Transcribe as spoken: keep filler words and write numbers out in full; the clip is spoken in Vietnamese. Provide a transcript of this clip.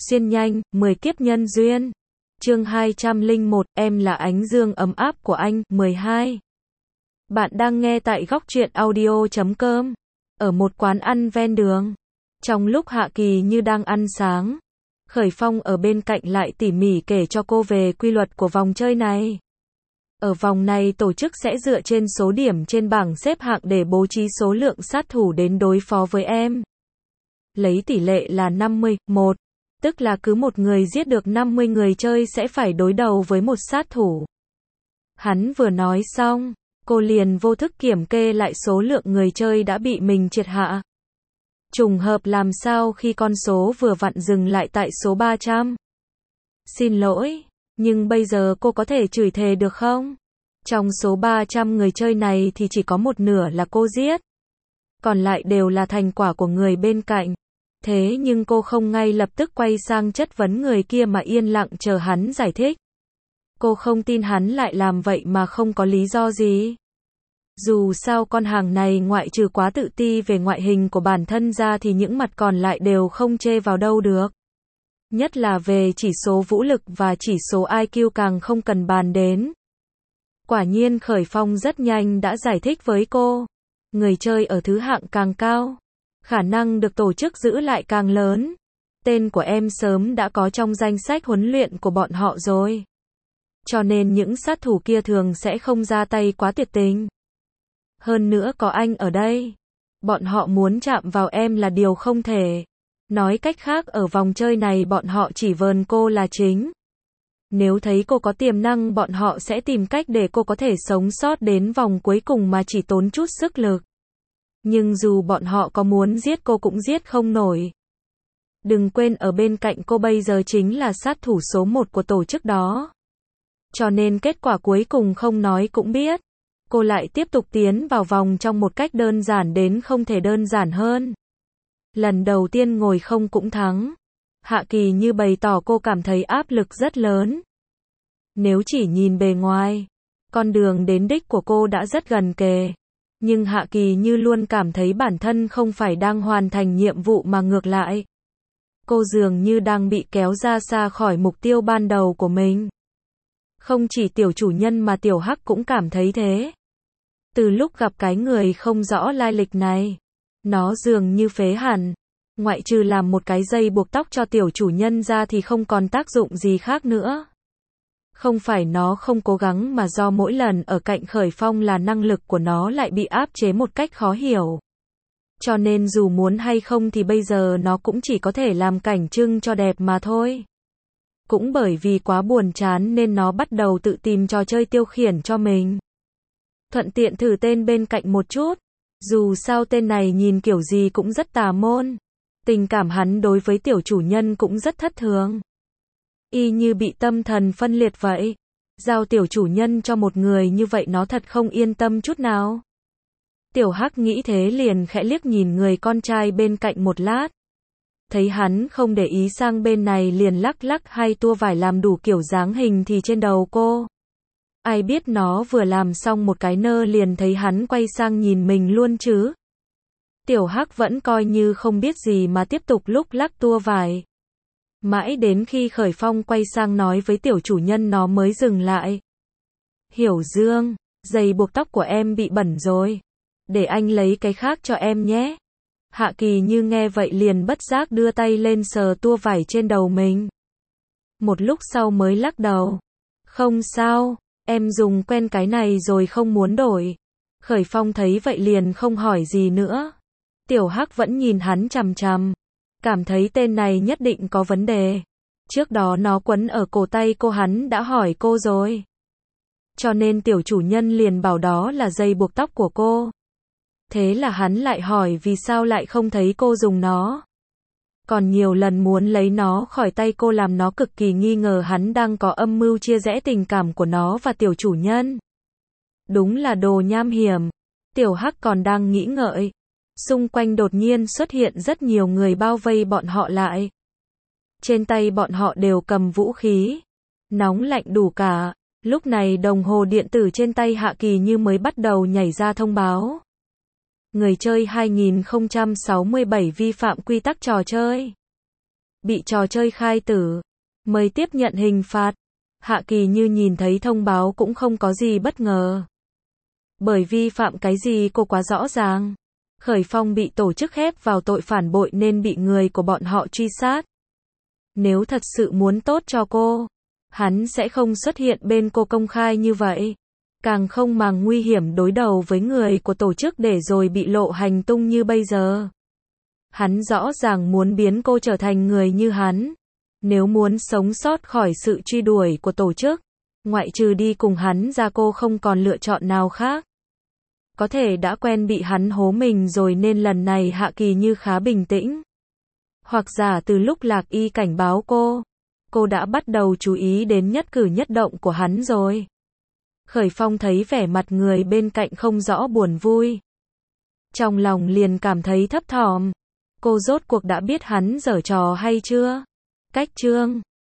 Xuyên nhanh, mười kiếp nhân duyên. Chương hai trăm lẻ một, em là ánh dương ấm áp của anh, mười hai. Bạn đang nghe tại góc truyện audio chấm com. Ở một quán ăn ven đường. Trong lúc Hạ Kỳ Như đang ăn sáng, Khởi Phong ở bên cạnh lại tỉ mỉ kể cho cô về quy luật của vòng chơi này. Ở vòng này tổ chức sẽ dựa trên số điểm trên bảng xếp hạng để bố trí số lượng sát thủ đến đối phó với em. Lấy tỷ lệ là năm mươi, một. Tức là cứ một người giết được năm mươi người chơi sẽ phải đối đầu với một sát thủ. Hắn vừa nói xong, cô liền vô thức kiểm kê lại số lượng người chơi đã bị mình triệt hạ. Trùng hợp làm sao khi con số vừa vặn dừng lại tại số ba trăm. Xin lỗi, nhưng bây giờ cô có thể chửi thề được không? Trong số ba trăm người chơi này thì chỉ có một nửa là cô giết. Còn lại đều là thành quả của người bên cạnh. Thế nhưng cô không ngay lập tức quay sang chất vấn người kia mà yên lặng chờ hắn giải thích. Cô không tin hắn lại làm vậy mà không có lý do gì. Dù sao con hàng này ngoại trừ quá tự ti về ngoại hình của bản thân ra thì những mặt còn lại đều không chê vào đâu được. Nhất là về chỉ số vũ lực và chỉ số i kiu càng không cần bàn đến. Quả nhiên Khởi Phong rất nhanh đã giải thích với cô. Người chơi ở thứ hạng càng cao, khả năng được tổ chức giữ lại càng lớn. Tên của em sớm đã có trong danh sách huấn luyện của bọn họ rồi. Cho nên những sát thủ kia thường sẽ không ra tay quá tuyệt tình. Hơn nữa có anh ở đây, bọn họ muốn chạm vào em là điều không thể. Nói cách khác ở vòng chơi này bọn họ chỉ vờn cô là chính. Nếu thấy cô có tiềm năng bọn họ sẽ tìm cách để cô có thể sống sót đến vòng cuối cùng mà chỉ tốn chút sức lực. Nhưng dù bọn họ có muốn giết cô cũng giết không nổi. Đừng quên ở bên cạnh cô bây giờ chính là sát thủ số một của tổ chức đó. Cho nên kết quả cuối cùng không nói cũng biết. Cô lại tiếp tục tiến vào vòng trong một cách đơn giản đến không thể đơn giản hơn. Lần đầu tiên ngồi không cũng thắng. Hạ Kỳ Như bày tỏ cô cảm thấy áp lực rất lớn. Nếu chỉ nhìn bề ngoài, con đường đến đích của cô đã rất gần kề. Nhưng Hạ Kỳ Như luôn cảm thấy bản thân không phải đang hoàn thành nhiệm vụ mà ngược lại. Cô dường như đang bị kéo ra xa khỏi mục tiêu ban đầu của mình. Không chỉ tiểu chủ nhân mà tiểu Hắc cũng cảm thấy thế. Từ lúc gặp cái người không rõ lai lịch này, nó dường như phế hẳn. Ngoại trừ làm một cái dây buộc tóc cho tiểu chủ nhân ra thì không còn tác dụng gì khác nữa. Không phải nó không cố gắng mà do mỗi lần ở cạnh Khởi Phong là năng lực của nó lại bị áp chế một cách khó hiểu. Cho nên dù muốn hay không thì bây giờ nó cũng chỉ có thể làm cảnh trưng cho đẹp mà thôi. Cũng bởi vì quá buồn chán nên nó bắt đầu tự tìm trò chơi tiêu khiển cho mình. Thuận tiện thử tên bên cạnh một chút. Dù sao tên này nhìn kiểu gì cũng rất tà môn. Tình cảm hắn đối với tiểu chủ nhân cũng rất thất thường. Y như bị tâm thần phân liệt vậy. Giao tiểu chủ nhân cho một người như vậy nó thật không yên tâm chút nào. Tiểu Hắc nghĩ thế liền khẽ liếc nhìn người con trai bên cạnh một lát. Thấy hắn không để ý sang bên này liền lắc lắc hai tua vải làm đủ kiểu dáng hình thì trên đầu cô. Ai biết nó vừa làm xong một cái nơ liền thấy hắn quay sang nhìn mình luôn chứ. Tiểu Hắc vẫn coi như không biết gì mà tiếp tục lúc lắc tua vải. Mãi đến khi Khởi Phong quay sang nói với tiểu chủ nhân nó mới dừng lại. Hiểu Dương, giày buộc tóc của em bị bẩn rồi. Để anh lấy cái khác cho em nhé. Hạ Kỳ Như nghe vậy liền bất giác đưa tay lên sờ tua vải trên đầu mình. Một lúc sau mới lắc đầu. Không sao, em dùng quen cái này rồi không muốn đổi. Khởi Phong thấy vậy liền không hỏi gì nữa. Tiểu Hắc vẫn nhìn hắn chằm chằm. Cảm thấy tên này nhất định có vấn đề. Trước đó nó quấn ở cổ tay cô hắn đã hỏi cô rồi. Cho nên tiểu chủ nhân liền bảo đó là dây buộc tóc của cô. Thế là hắn lại hỏi vì sao lại không thấy cô dùng nó. Còn nhiều lần muốn lấy nó khỏi tay cô làm nó cực kỳ nghi ngờ hắn đang có âm mưu chia rẽ tình cảm của nó và tiểu chủ nhân. Đúng là đồ nham hiểm. Tiểu Hắc còn đang nghĩ ngợi. Xung quanh đột nhiên xuất hiện rất nhiều người bao vây bọn họ lại. Trên tay bọn họ đều cầm vũ khí. Nóng lạnh đủ cả. Lúc này đồng hồ điện tử trên tay Hạ Kỳ Như mới bắt đầu nhảy ra thông báo. Người chơi hai nghìn không trăm sáu mươi bảy vi phạm quy tắc trò chơi. bị trò chơi khai tử, mới tiếp nhận hình phạt. Hạ Kỳ Như nhìn thấy thông báo cũng không có gì bất ngờ. Bởi vi phạm cái gì cô quá rõ ràng. Khởi Phong bị tổ chức khép vào tội phản bội nên bị người của bọn họ truy sát. Nếu thật sự muốn tốt cho cô, hắn sẽ không xuất hiện bên cô công khai như vậy. Càng không màng nguy hiểm đối đầu với người của tổ chức để rồi bị lộ hành tung như bây giờ. Hắn rõ ràng muốn biến cô trở thành người như hắn. Nếu muốn sống sót khỏi sự truy đuổi của tổ chức, ngoại trừ đi cùng hắn ra cô không còn lựa chọn nào khác. Có thể đã quen bị hắn hố mình rồi nên lần này Hạ Kỳ Như khá bình tĩnh. Hoặc giả từ lúc Lạc Y cảnh báo cô, cô đã bắt đầu chú ý đến nhất cử nhất động của hắn rồi. Khởi Phong thấy vẻ mặt người bên cạnh không rõ buồn vui. Trong lòng liền cảm thấy thấp thỏm. Cô rốt cuộc đã biết hắn giở trò hay chưa? Cách chương